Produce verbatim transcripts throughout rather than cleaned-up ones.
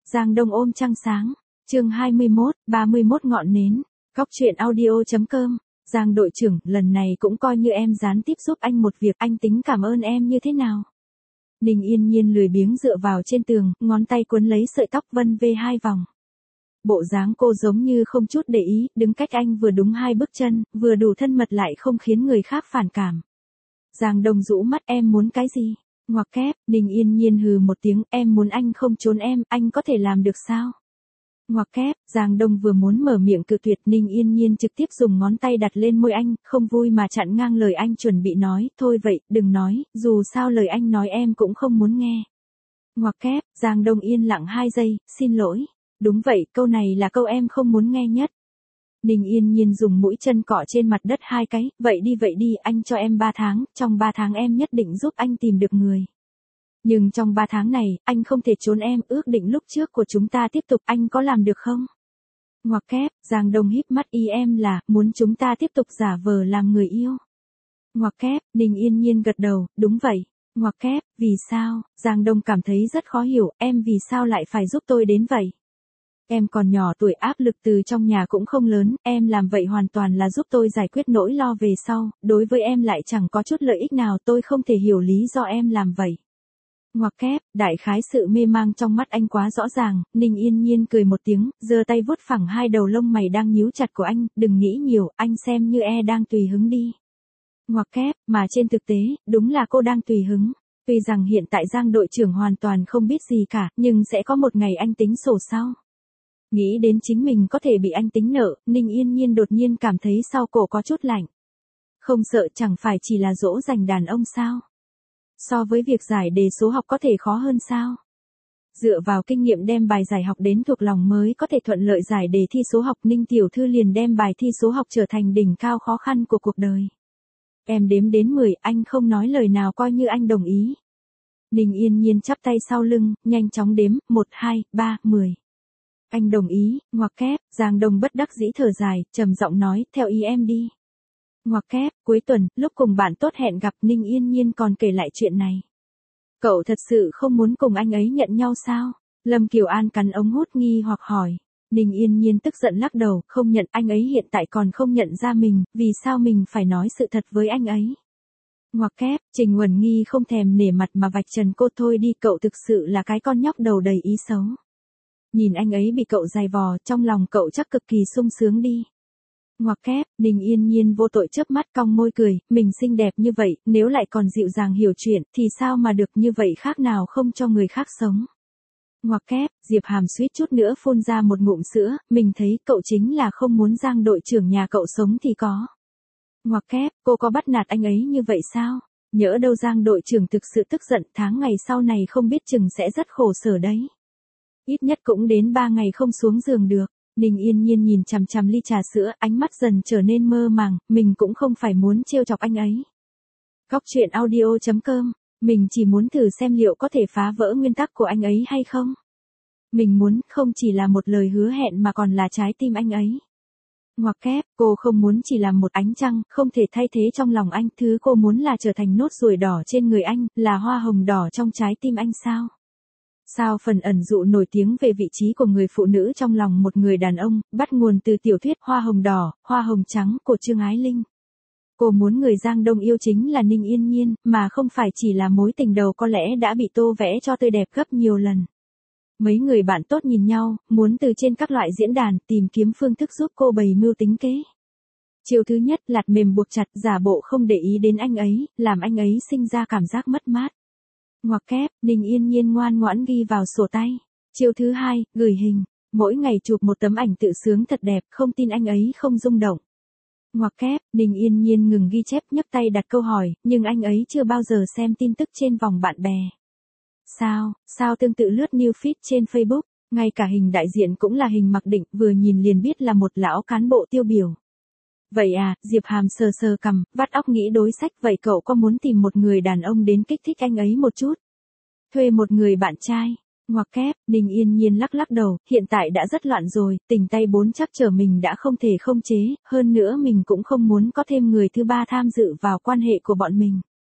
Giang Đông ôm trăng sáng. Chương hai mươi mốt, ba mươi mốt ngọn nến. Cóc truyện audio.com. Giang đội trưởng, lần này cũng coi như em gián tiếp giúp anh một việc, anh tính cảm ơn em như thế nào? Ninh Yên Nhiên lười biếng dựa vào trên tường, ngón tay cuốn lấy sợi tóc vân vê hai vòng. Bộ dáng cô giống như không chút để ý, đứng cách anh vừa đúng hai bước chân, vừa đủ thân mật lại không khiến người khác phản cảm. Giang Đông rũ mắt, em muốn cái gì? Ngoặc kép, Ninh Yên Nhiên hừ một tiếng, em muốn anh không trốn em, anh có thể làm được sao? Ngoặc kép, Giang Đông vừa muốn mở miệng cự tuyệt, Ninh Yên Nhiên trực tiếp dùng ngón tay đặt lên môi anh, không vui mà chặn ngang lời anh chuẩn bị nói, thôi vậy, đừng nói, dù sao lời anh nói em cũng không muốn nghe. Ngoặc kép, Giang Đông yên lặng hai giây, xin lỗi. Đúng vậy, câu này là câu em không muốn nghe nhất. Ninh Yên Nhiên dùng mũi chân cọ trên mặt đất hai cái, vậy đi vậy đi, anh cho em ba tháng, trong ba tháng em nhất định giúp anh tìm được người. Nhưng trong ba tháng này, anh không thể trốn em, ước định lúc trước của chúng ta tiếp tục, anh có làm được không? Ngoặc kép, Giang Đông híp mắt, ý em là, muốn chúng ta tiếp tục giả vờ làm người yêu. Ngoặc kép, Ninh Yên Nhiên gật đầu, đúng vậy. Ngoặc kép, vì sao? Giang Đông cảm thấy rất khó hiểu, em vì sao lại phải giúp tôi đến vậy? Em còn nhỏ tuổi, áp lực từ trong nhà cũng không lớn, em làm vậy hoàn toàn là giúp tôi giải quyết nỗi lo về sau, đối với em lại chẳng có chút lợi ích nào, tôi không thể hiểu lý do em làm vậy. Ngoặc kép, đại khái sự mê mang trong mắt anh quá rõ ràng, Ninh Yên Nhiên cười một tiếng, giơ tay vuốt phẳng hai đầu lông mày đang nhíu chặt của anh, đừng nghĩ nhiều, anh xem như e đang tùy hứng đi. Ngoặc kép, mà trên thực tế, đúng là cô đang tùy hứng. Tuy rằng hiện tại Giang đội trưởng hoàn toàn không biết gì cả, nhưng sẽ có một ngày anh tính sổ sau. Nghĩ đến chính mình có thể bị anh tính nợ, Ninh Yên Nhiên đột nhiên cảm thấy sau cổ có chút lạnh. Không sợ chẳng phải chỉ là dỗ dành đàn ông sao? So với việc giải đề số học có thể khó hơn sao? Dựa vào kinh nghiệm đem bài giải học đến thuộc lòng mới có thể thuận lợi giải đề thi số học, Ninh tiểu thư liền đem bài thi số học trở thành đỉnh cao khó khăn của cuộc đời. Em đếm đến mười, anh không nói lời nào coi như anh đồng ý. Ninh Yên Nhiên chắp tay sau lưng, nhanh chóng đếm, một, hai, ba, mười. Anh đồng ý. Ngoặc kép, Giang Đông bất đắc dĩ thở dài, trầm giọng nói, theo ý em đi. Ngoặc kép, cuối tuần, lúc cùng bạn tốt hẹn gặp, Ninh Yên Nhiên còn kể lại chuyện này. Cậu thật sự không muốn cùng anh ấy nhận nhau sao? Lâm Kiều An cắn ống hút nghi hoặc hỏi. Ninh Yên Nhiên tức giận lắc đầu, không nhận, anh ấy hiện tại còn không nhận ra mình, vì sao mình phải nói sự thật với anh ấy? Ngoặc kép, Trình Uẩn Nghi không thèm nể mặt mà vạch trần cô, thôi đi, cậu thực sự là cái con nhóc đầu đầy ý xấu. Nhìn anh ấy bị cậu giày vò, trong lòng cậu chắc cực kỳ sung sướng đi. Ngoặc kép, Ninh Yên Nhiên vô tội chớp mắt cong môi cười, mình xinh đẹp như vậy, nếu lại còn dịu dàng hiểu chuyện, thì sao mà được, như vậy khác nào không cho người khác sống. Ngoặc kép, Diệp Hàm suýt chút nữa phun ra một ngụm sữa, mình thấy cậu chính là không muốn Giang đội trưởng nhà cậu sống thì có. Ngoặc kép, cô có bắt nạt anh ấy như vậy sao? Nhỡ đâu Giang đội trưởng thực sự tức giận, tháng ngày sau này không biết chừng sẽ rất khổ sở đấy. Ít nhất cũng đến ba ngày không xuống giường được. Ninh Yên Nhiên nhìn chằm chằm ly trà sữa, ánh mắt dần trở nên mơ màng, mình cũng không phải muốn trêu chọc anh ấy. Cóc truyện audio.com, mình chỉ muốn thử xem liệu có thể phá vỡ nguyên tắc của anh ấy hay không. Mình muốn không chỉ là một lời hứa hẹn mà còn là trái tim anh ấy. Ngoặc kép, cô không muốn chỉ là một ánh trăng, không thể thay thế trong lòng anh, thứ cô muốn là trở thành nốt ruồi đỏ trên người anh, là hoa hồng đỏ trong trái tim anh sao? Sao phần ẩn dụ nổi tiếng về vị trí của người phụ nữ trong lòng một người đàn ông, bắt nguồn từ tiểu thuyết Hoa hồng đỏ, Hoa hồng trắng của Trương Ái Linh. Cô muốn người Giang Đông yêu chính là Ninh Yên Nhiên, mà không phải chỉ là mối tình đầu có lẽ đã bị tô vẽ cho tươi đẹp gấp nhiều lần. Mấy người bạn tốt nhìn nhau, muốn từ trên các loại diễn đàn tìm kiếm phương thức giúp cô bày mưu tính kế. Chiều thứ nhất, lạt mềm buộc chặt, giả bộ không để ý đến anh ấy, làm anh ấy sinh ra cảm giác mất mát. Ngoặc kép, Ninh Yên Nhiên ngoan ngoãn ghi vào sổ tay. Chiều thứ hai, gửi hình, mỗi ngày chụp một tấm ảnh tự sướng thật đẹp, không tin anh ấy không rung động. Ngoặc kép, Ninh Yên Nhiên ngừng ghi chép, nhấc tay đặt câu hỏi, nhưng anh ấy chưa bao giờ xem tin tức trên vòng bạn bè. Sao, sao tương tự lướt new feed trên Facebook, ngay cả hình đại diện cũng là hình mặc định, vừa nhìn liền biết là một lão cán bộ tiêu biểu. Vậy à, Diệp Hàm sờ sờ cằm, vắt óc nghĩ đối sách, vậy cậu có muốn tìm một người đàn ông đến kích thích anh ấy một chút? Thuê một người bạn trai. Ngoặc kép, Ninh Yên Nhiên lắc lắc đầu, hiện tại đã rất loạn rồi, tình tay bốn chắc trở mình đã không thể không chế, hơn nữa mình cũng không muốn có thêm người thứ ba tham dự vào quan hệ của bọn mình.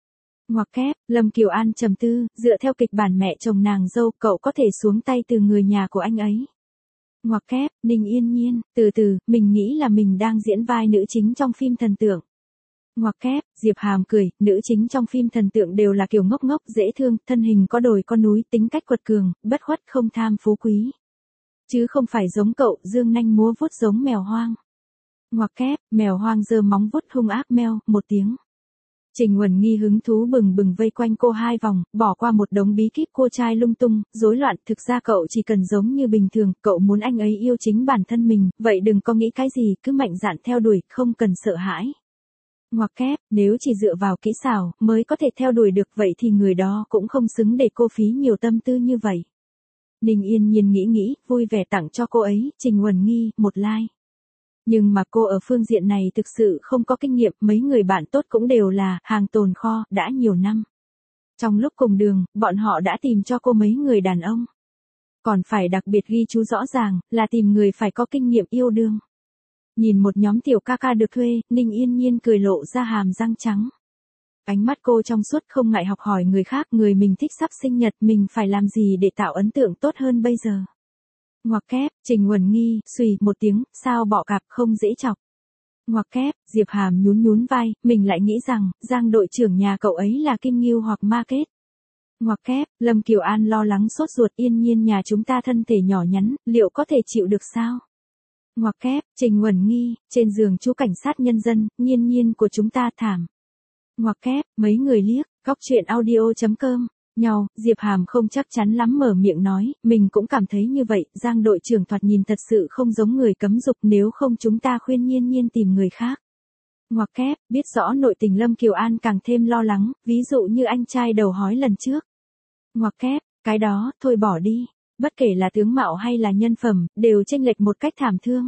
Ngoặc kép, Lâm Kiều An trầm tư, dựa theo kịch bản mẹ chồng nàng dâu, cậu có thể xuống tay từ người nhà của anh ấy. Ngoặc kép, Ninh Yên Nhiên, từ từ, mình nghĩ là mình đang diễn vai nữ chính trong phim thần tượng. Ngoặc kép, Diệp Hàm cười, nữ chính trong phim thần tượng đều là kiểu ngốc ngốc, dễ thương, thân hình có đồi có núi, tính cách quật cường, bất khuất không tham phú quý. Chứ không phải giống cậu, dương nanh múa vuốt giống mèo hoang. Ngoặc kép, mèo hoang giơ móng vuốt hung ác meo, một tiếng. Trình Uẩn Nghi hứng thú bừng bừng vây quanh cô hai vòng, bỏ qua một đống bí kíp cô trai lung tung, rối loạn, thực ra cậu chỉ cần giống như bình thường, cậu muốn anh ấy yêu chính bản thân mình, vậy đừng có nghĩ cái gì, cứ mạnh dạn theo đuổi, không cần sợ hãi. Ngoặc kép, nếu chỉ dựa vào kỹ xảo, mới có thể theo đuổi được vậy thì người đó cũng không xứng để cô phí nhiều tâm tư như vậy. Ninh Yên Nhiên nghĩ nghĩ, vui vẻ tặng cho cô ấy, Trình Uẩn Nghi, một like. Nhưng mà cô ở phương diện này thực sự không có kinh nghiệm, mấy người bạn tốt cũng đều là hàng tồn kho, đã nhiều năm. Trong lúc cùng đường, bọn họ đã tìm cho cô mấy người đàn ông. Còn phải đặc biệt ghi chú rõ ràng, là tìm người phải có kinh nghiệm yêu đương. Nhìn một nhóm tiểu ca ca được thuê, Ninh Yên Nhiên cười lộ ra hàm răng trắng. Ánh mắt cô trong suốt không ngại học hỏi người khác, người mình thích sắp sinh nhật, mình phải làm gì để tạo ấn tượng tốt hơn bây giờ. Ngoặc kép, Trình Uẩn Nghi, xùy một tiếng, sao bọ cạp không dễ chọc. Ngoặc kép, Diệp Hàm nhún nhún vai, mình lại nghĩ rằng, Giang đội trưởng nhà cậu ấy là Kim Ngưu hoặc Ma Kết. Ngoặc kép, Lâm Kiều An lo lắng sốt ruột, Yên Nhiên nhà chúng ta thân thể nhỏ nhắn, liệu có thể chịu được sao? Ngoặc kép, Trình Uẩn Nghi, trên giường chú cảnh sát nhân dân, Nhiên Nhiên của chúng ta thảm. Ngoặc kép, mấy người liếc, góc truyện audio chấm com. Nhau, Diệp Hàm không chắc chắn lắm mở miệng nói, mình cũng cảm thấy như vậy, Giang đội trưởng thoạt nhìn thật sự không giống người cấm dục, nếu không chúng ta khuyên Nhiên Nhiên tìm người khác. Ngoặc kép, biết rõ nội tình Lâm Kiều An càng thêm lo lắng, ví dụ như anh trai đầu hói lần trước. Ngoặc kép, cái đó, thôi bỏ đi, bất kể là tướng mạo hay là nhân phẩm, đều chênh lệch một cách thảm thương.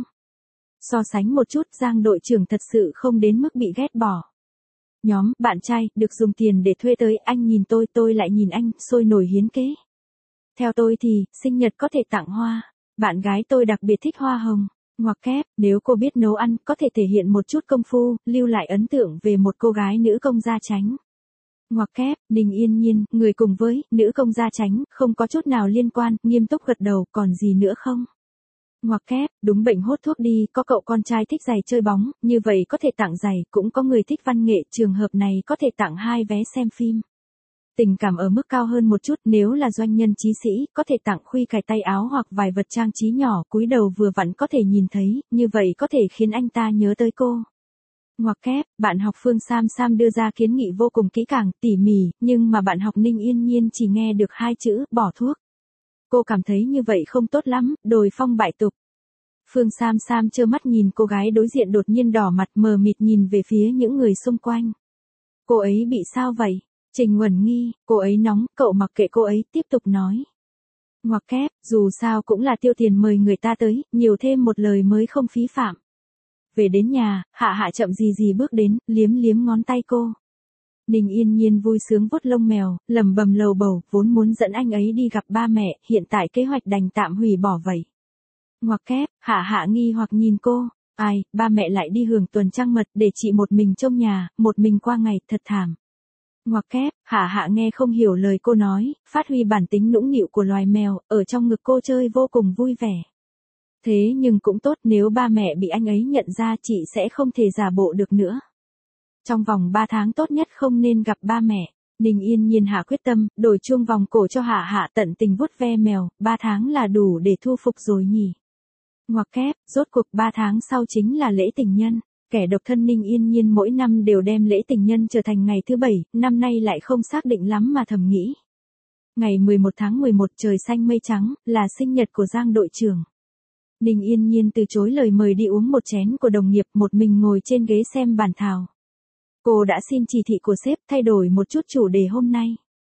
So sánh một chút, Giang đội trưởng thật sự không đến mức bị ghét bỏ. Nhóm, bạn trai, được dùng tiền để thuê tới, anh nhìn tôi, tôi lại nhìn anh, sôi nổi hiến kế. Theo tôi thì, sinh nhật có thể tặng hoa. Bạn gái tôi đặc biệt thích hoa hồng. Ngoặc kép, nếu cô biết nấu ăn, có thể thể hiện một chút công phu, lưu lại ấn tượng về một cô gái nữ công gia chánh. Ngoặc kép, Ninh Yên Nhiên, người cùng với, nữ công gia chánh, không có chút nào liên quan, nghiêm túc gật đầu, còn gì nữa không? Ngoặc kép, đúng bệnh hốt thuốc đi, có cậu con trai thích giày chơi bóng, như vậy có thể tặng giày, cũng có người thích văn nghệ, trường hợp này có thể tặng hai vé xem phim. Tình cảm ở mức cao hơn một chút, nếu là doanh nhân chí sĩ, có thể tặng khuy cài tay áo hoặc vài vật trang trí nhỏ, cúi đầu vừa vặn có thể nhìn thấy, như vậy có thể khiến anh ta nhớ tới cô. Ngoặc kép, bạn học Phương Sam Sam đưa ra kiến nghị vô cùng kỹ càng, tỉ mỉ, nhưng mà bạn học Ninh Yên Nhiên chỉ nghe được hai chữ, bỏ thuốc. Cô cảm thấy như vậy không tốt lắm, đồi phong bại tục. Phương Sam Sam trơ mắt nhìn cô gái đối diện đột nhiên đỏ mặt mờ mịt nhìn về phía những người xung quanh. Cô ấy bị sao vậy? Trình Uẩn Nghi, cô ấy nóng, cậu mặc kệ cô ấy, tiếp tục nói. Ngoặc kép, dù sao cũng là tiêu tiền mời người ta tới, nhiều thêm một lời mới không phí phạm. Về đến nhà, Hạ Hạ chậm gì gì bước đến, liếm liếm ngón tay cô. Ninh Yên Nhiên vui sướng vuốt lông mèo, lẩm bẩm lầu bầu, vốn muốn dẫn anh ấy đi gặp ba mẹ, hiện tại kế hoạch đành tạm hủy bỏ vậy. Ngoặc kép, Hạ Hạ nghi hoặc nhìn cô, ai, ba mẹ lại đi hưởng tuần trăng mật để chị một mình trông nhà, một mình qua ngày, thật thảm. Ngoặc kép, Hạ Hạ nghe không hiểu lời cô nói, phát huy bản tính nũng nịu của loài mèo, ở trong ngực cô chơi vô cùng vui vẻ. Thế nhưng cũng tốt, nếu ba mẹ bị anh ấy nhận ra chị sẽ không thể giả bộ được nữa. Trong vòng ba tháng tốt nhất không nên gặp ba mẹ. Ninh Yên Nhiên hạ quyết tâm, đổi chuông vòng cổ cho Hạ Hạ tận tình vuốt ve mèo, ba tháng là đủ để thu phục rồi nhỉ. Ngoặc kép, rốt cuộc ba tháng sau chính là lễ tình nhân. Kẻ độc thân Ninh Yên Nhiên mỗi năm đều đem lễ tình nhân trở thành ngày thứ bảy, năm nay lại không xác định lắm mà thầm nghĩ. Ngày mười một tháng mười một trời xanh mây trắng, là sinh nhật của Giang đội trưởng. Ninh Yên Nhiên từ chối lời mời đi uống một chén của đồng nghiệp, một mình ngồi trên ghế xem bản thảo. Cô đã xin chỉ thị của sếp thay đổi một chút chủ đề hôm nay.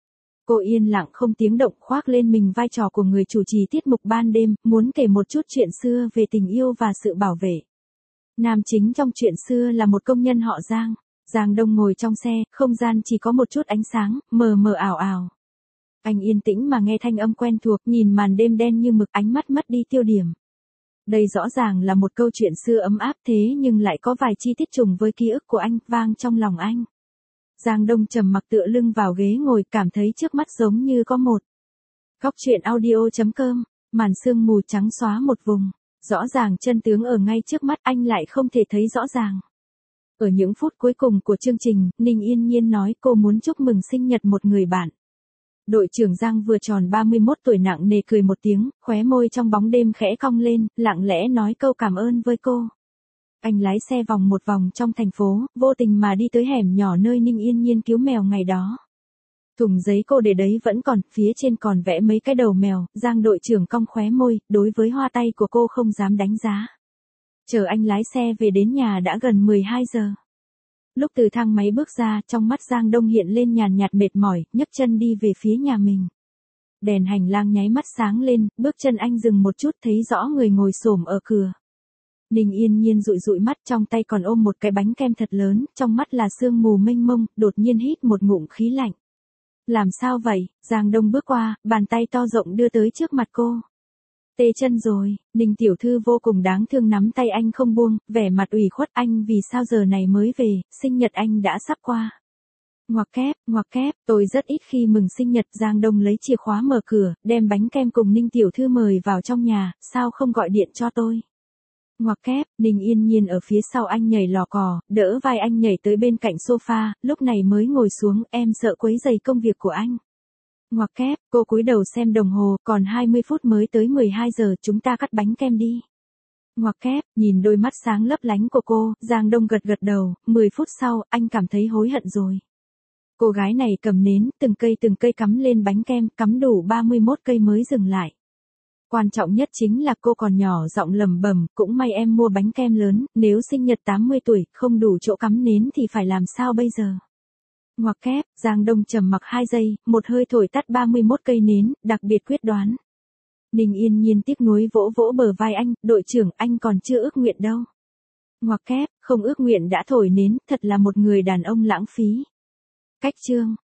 Cô yên lặng không tiếng động khoác lên mình vai trò của người chủ trì tiết mục ban đêm, muốn kể một chút chuyện xưa về tình yêu và sự bảo vệ. Nam chính trong chuyện xưa là một công nhân họ Giang. Giang Đông ngồi trong xe, không gian chỉ có một chút ánh sáng, mờ mờ ảo ảo. Anh yên tĩnh mà nghe thanh âm quen thuộc, nhìn màn đêm đen như mực, ánh mắt mất đi tiêu điểm. Đây rõ ràng là một câu chuyện xưa ấm áp thế nhưng lại có vài chi tiết trùng với ký ức của anh, vang trong lòng anh. Giang Đông trầm mặc tựa lưng vào ghế ngồi, cảm thấy trước mắt giống như có một góc truyện audio.com, màn sương mù trắng xóa một vùng. Rõ ràng chân tướng ở ngay trước mắt, anh lại không thể thấy rõ ràng. Ở những phút cuối cùng của chương trình, Ninh Yên Nhiên nói cô muốn chúc mừng sinh nhật một người bạn. Đội trưởng Giang vừa tròn ba mươi mốt tuổi nặng nề cười một tiếng, khóe môi trong bóng đêm khẽ cong lên, lặng lẽ nói câu cảm ơn với cô. Anh lái xe vòng một vòng trong thành phố, vô tình mà đi tới hẻm nhỏ nơi Ninh Yên Nhiên cứu mèo ngày đó. Thùng giấy cô để đấy vẫn còn, phía trên còn vẽ mấy cái đầu mèo. Giang đội trưởng cong khóe môi, đối với hoa tay của cô không dám đánh giá. Chờ anh lái xe về đến nhà đã gần mười hai giờ. Lúc từ thang máy bước ra, trong mắt Giang Đông hiện lên nhàn nhạt mệt mỏi, nhấc chân đi về phía nhà mình. Đèn hành lang nháy mắt sáng lên, bước chân anh dừng một chút, thấy rõ người ngồi xổm ở cửa. Ninh Yên Nhiên dụi dụi mắt, trong tay còn ôm một cái bánh kem thật lớn, trong mắt là sương mù mênh mông, đột nhiên hít một ngụm khí lạnh. Làm sao vậy? Giang Đông bước qua, bàn tay to rộng đưa tới trước mặt cô. Tê chân rồi. Ninh tiểu thư vô cùng đáng thương nắm tay anh không buông, vẻ mặt ủy khuất. Anh vì sao giờ này mới về, sinh nhật anh đã sắp qua. Ngoặc kép, ngoặc kép, tôi rất ít khi mừng sinh nhật. Giang Đông lấy chìa khóa mở cửa, đem bánh kem cùng Ninh tiểu thư mời vào trong nhà, sao không gọi điện cho tôi. Ngoặc kép, Ninh Yên Nhiên ở phía sau anh nhảy lò cò, đỡ vai anh nhảy tới bên cạnh sofa, lúc này mới ngồi xuống, em sợ quấy rầy công việc của anh. Ngoặc kép, cô cúi đầu xem đồng hồ, còn hai mươi phút mới tới mười hai giờ, chúng ta cắt bánh kem đi. Ngoặc kép, nhìn đôi mắt sáng lấp lánh của cô, Giang Đông gật gật đầu, mười phút sau, anh cảm thấy hối hận rồi. Cô gái này cầm nến, từng cây từng cây cắm lên bánh kem, cắm đủ ba mươi mốt cây mới dừng lại. Quan trọng nhất chính là cô còn nhỏ giọng lẩm bẩm, cũng may em mua bánh kem lớn, nếu sinh nhật tám mươi tuổi, không đủ chỗ cắm nến thì phải làm sao bây giờ. Ngoặc kép, Giang Đông trầm mặc hai giây, một hơi thổi tắt ba mươi mốt cây nến, đặc biệt quyết đoán. Ninh Yên Nhiên tiếc nuối vỗ vỗ bờ vai anh, đội trưởng, anh còn chưa ước nguyện đâu. Ngoặc kép, không ước nguyện đã thổi nến, thật là một người đàn ông lãng phí. Cách chương.